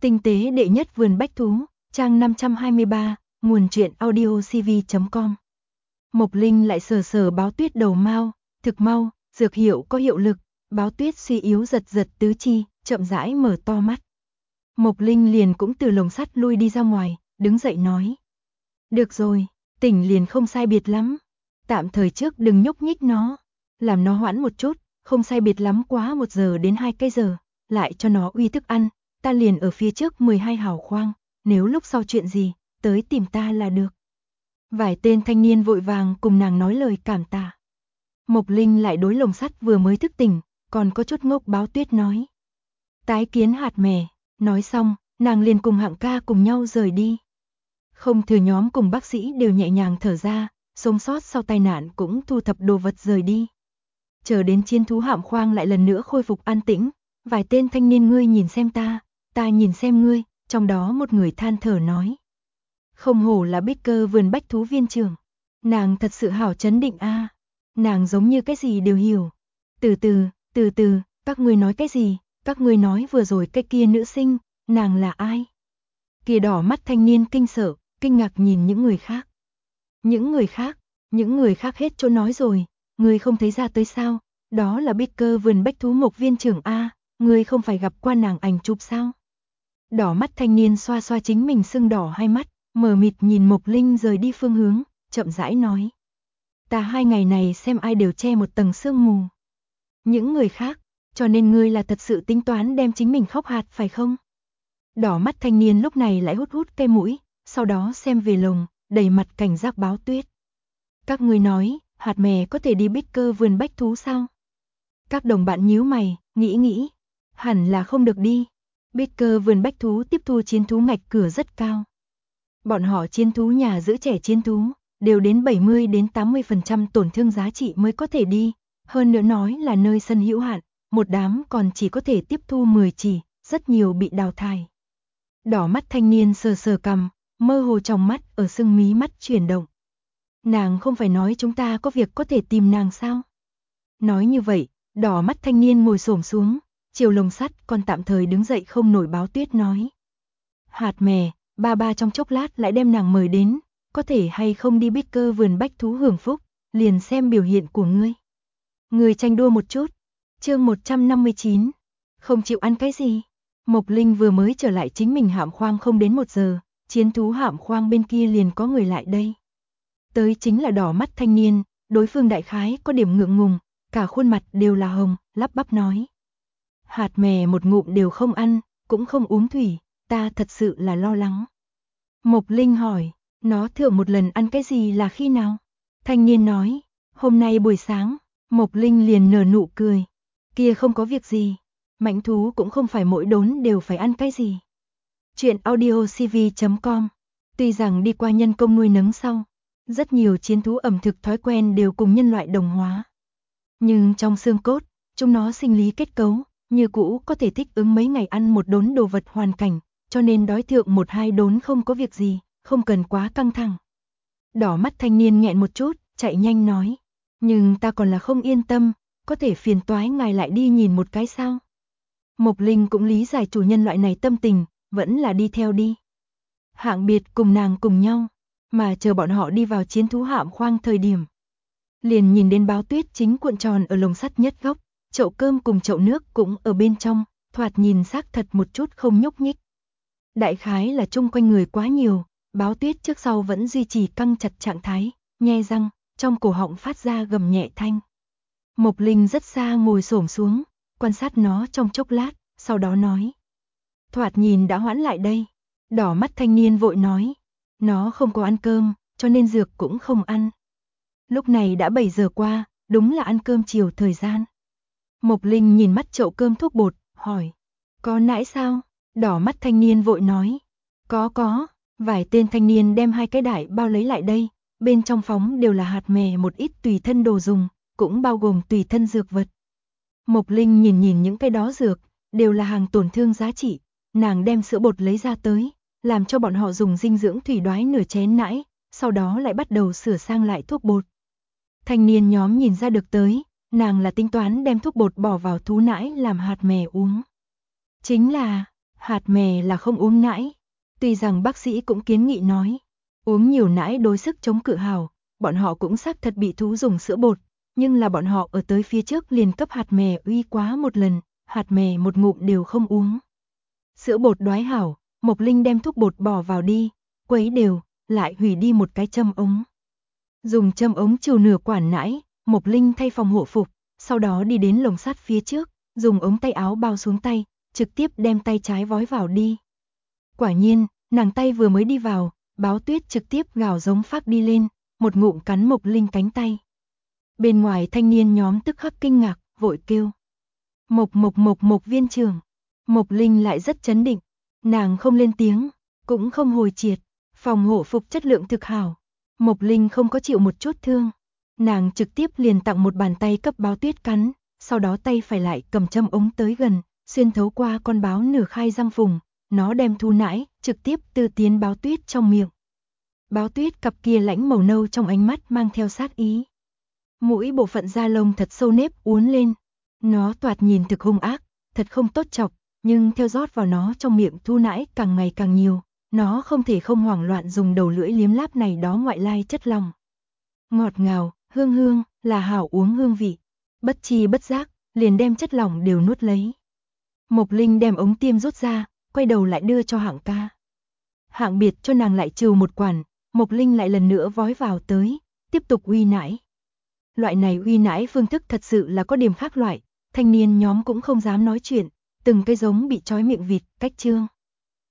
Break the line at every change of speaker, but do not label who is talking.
Tinh tế đệ nhất vườn bách thú, trang 523, nguồn truyện audiocv.com. Mộc Linh lại sờ sờ báo tuyết đầu mao, thực mau, dược hiệu có hiệu lực, báo tuyết suy yếu giật giật tứ chi, chậm rãi mở to mắt. Mộc Linh liền cũng từ lồng sắt lui đi ra ngoài, đứng dậy nói. Được rồi, tỉnh liền không sai biệt lắm. Tạm thời trước đừng nhúc nhích nó, làm nó hoãn một chút, không sai biệt lắm quá 1 giờ đến 2 cái giờ, lại cho nó uy thức ăn, ta liền ở phía trước 12 hào khoang, nếu lúc sau chuyện gì, tới tìm ta là được. Vài tên thanh niên vội vàng cùng nàng nói lời cảm tạ. Mộc Linh lại đối lồng sắt vừa mới thức tỉnh, còn có chút ngốc báo tuyết nói. Tái kiến hạt mè, nói xong, nàng liền cùng Hạng ca cùng nhau rời đi. Không thừa nhóm cùng bác sĩ đều nhẹ nhàng thở ra, sống sót sau tai nạn cũng thu thập đồ vật rời đi. Chờ đến chiến thú hạm khoang lại lần nữa khôi phục an tĩnh, vài tên thanh niên ngươi nhìn xem ta nhìn xem ngươi, trong đó một người than thở nói. Không hổ là Baker vườn bách thú viên trưởng, nàng thật sự hảo chấn định a, nàng giống như cái gì đều hiểu. Từ từ, các ngươi nói cái gì, các ngươi nói vừa rồi cái kia nữ sinh, nàng là ai? Kia đỏ mắt thanh niên kinh sợ, kinh ngạc nhìn những người khác. Những người khác hết chỗ nói rồi, ngươi không thấy ra tới sao, đó là Baker vườn bách thú Mộc viên trưởng a, ngươi không phải gặp qua nàng ảnh chụp sao? Đỏ mắt thanh niên xoa xoa chính mình sưng đỏ hai mắt, mờ mịt nhìn Mộc Linh rời đi phương hướng, chậm rãi nói. Ta 2 ngày này xem ai đều che một tầng sương mù. Những người khác, cho nên ngươi là thật sự tính toán đem chính mình khóc hạt phải không? Đỏ mắt thanh niên lúc này lại hút hút cây mũi, sau đó xem về lồng, đầy mặt cảnh giác báo tuyết. Các ngươi nói, hạt mè có thể đi Baker vườn bách thú sao? Các đồng bạn nhíu mày, nghĩ, hẳn là không được đi. Baker vườn bách thú tiếp thu chiến thú ngạch cửa rất cao. Bọn họ chiến thú nhà giữ trẻ chiến thú, đều đến 70 đến 80% tổn thương giá trị mới có thể đi. Hơn nữa nói là nơi sân hữu hạn, một đám còn chỉ có thể tiếp thu 10 chỉ, rất nhiều bị đào thải. Đỏ mắt thanh niên sờ sờ cằm, mơ hồ trong mắt ở sưng mí mắt chuyển động. Nàng không phải nói chúng ta có việc có thể tìm nàng sao? Nói như vậy, đỏ mắt thanh niên ngồi xổm xuống, chiều lồng sắt còn tạm thời đứng dậy không nổi báo tuyết nói. Hạt mè, ba trong chốc lát lại đem nàng mời đến, có thể hay không đi Baker vườn bách thú hưởng phúc, liền xem biểu hiện của ngươi. Người tranh đua một chút. Chương 159. Không chịu ăn cái gì? Mộc Linh vừa mới trở lại chính mình hạm khoang không đến 1 giờ, chiến thú hạm khoang bên kia liền có người lại đây. Tới chính là đỏ mắt thanh niên, đối phương đại khái có điểm ngượng ngùng, cả khuôn mặt đều là hồng, lắp bắp nói. Hạt mè một ngụm đều không ăn, cũng không uống thủy, ta thật sự là lo lắng. Mộc Linh hỏi, nó thượng một lần ăn cái gì là khi nào? Thanh niên nói, hôm nay buổi sáng. Mộc Linh liền nở nụ cười. Kia không có việc gì. Mãnh thú cũng không phải mỗi đốn đều phải ăn cái gì. Chuyện audiocv.com. Tuy rằng đi qua nhân công nuôi nấng sau, rất nhiều chiến thú ẩm thực thói quen đều cùng nhân loại đồng hóa. Nhưng trong xương cốt, chúng nó sinh lý kết cấu, như cũ có thể thích ứng mấy ngày ăn một đốn đồ vật hoàn cảnh, cho nên đói thượng 1-2 đốn không có việc gì, không cần quá căng thẳng. Đỏ mắt thanh niên nghẹn một chút, chạy nhanh nói. Nhưng ta còn là không yên tâm, có thể phiền toái ngài lại đi nhìn một cái sao? Mộc Linh cũng lý giải chủ nhân loại này tâm tình, vẫn là đi theo đi. Hạng biệt cùng nàng cùng nhau, mà chờ bọn họ đi vào chiến thú hạm khoang thời điểm. Liền nhìn đến báo tuyết chính cuộn tròn ở lồng sắt nhất góc, chậu cơm cùng chậu nước cũng ở bên trong, thoạt nhìn xác thật một chút không nhúc nhích. Đại khái là chung quanh người quá nhiều, báo tuyết trước sau vẫn duy trì căng chặt trạng thái, nhe răng. Trong cổ họng phát ra gầm nhẹ thanh. Mộc Linh rất xa ngồi xổm xuống, quan sát nó trong chốc lát, sau đó nói. Thoạt nhìn đã hoãn lại đây. Đỏ mắt thanh niên vội nói. Nó không có ăn cơm, cho nên dược cũng không ăn. Lúc này đã 7 giờ qua, đúng là ăn cơm chiều thời gian. Mộc Linh nhìn mắt chậu cơm thuốc bột, hỏi. Có nãi sao? Đỏ mắt thanh niên vội nói. Có. Vài tên thanh niên đem 2 cái đại bao lấy lại đây. Bên trong phóng đều là hạt mè một ít tùy thân đồ dùng, cũng bao gồm tùy thân dược vật. Mộc Linh nhìn những cái đó dược, đều là hàng tổn thương giá trị, nàng đem sữa bột lấy ra tới, làm cho bọn họ dùng dinh dưỡng thủy đoái nửa chén nãi, sau đó lại bắt đầu sửa sang lại thuốc bột. Thanh niên nhóm nhìn ra được tới, nàng là tính toán đem thuốc bột bỏ vào thú nãi làm hạt mè uống. Chính là, Hạt mè là không uống nãi. Tuy rằng bác sĩ cũng kiến nghị nói, uống nhiều nãi đối sức chống cự hào, bọn họ cũng xác thật bị thú dùng sữa bột, nhưng là bọn họ ở tới phía trước liền cấp hạt mè uy quá một lần, hạt mè một ngụm đều không uống. Sữa bột đoái hảo, Mộc Linh đem thuốc bột bỏ vào đi, quấy đều, lại hủy đi một cái châm ống. Dùng châm ống trừ nửa quản nãi, Mộc Linh thay phòng hộ phục, sau đó đi đến lồng sắt phía trước, dùng ống tay áo bao xuống tay, trực tiếp đem tay trái vói vào đi. Quả nhiên, nàng tay vừa mới đi vào, Báo Tuyết trực tiếp gào giống phát đi lên, một ngụm cắn Mộc Linh cánh tay. Bên ngoài thanh niên nhóm tức khắc kinh ngạc, vội kêu. Mộc viên trưởng. Mộc Linh lại rất chấn định, nàng không lên tiếng, cũng không hồi triệt, phòng hộ phục chất lượng thực hảo. Mộc Linh không có chịu một chút thương, nàng trực tiếp liền tặng một bàn tay cấp Báo Tuyết cắn, sau đó tay phải lại cầm châm ống tới gần, xuyên thấu qua con báo nửa khai răng phùng, nó đem thu nãi, trực tiếp tư tiến Báo Tuyết trong miệng. Báo Tuyết cặp kia lãnh màu nâu trong ánh mắt mang theo sát ý. Mũi bộ phận da lông thật sâu nếp uốn lên, nó toạt nhìn thực hung ác, thật không tốt chọc, nhưng theo rót vào nó trong miệng thu nãi càng ngày càng nhiều, nó không thể không hoảng loạn dùng đầu lưỡi liếm láp này đó ngoại lai chất lòng. Ngọt ngào, hương hương, là hảo uống hương vị, bất chi bất giác, liền đem chất lỏng đều nuốt lấy. Mộc Linh đem ống tiêm rút ra, quay đầu lại đưa cho Hạng ca. Hạng biệt cho nàng lại trừ một quản, Mộc Linh lại lần nữa vói vào tới, tiếp tục uy nãi. Loại này uy nãi phương thức thật sự là có điểm khác loại, thanh niên nhóm cũng không dám nói chuyện, từng cái giống bị trói miệng vịt, cách trương.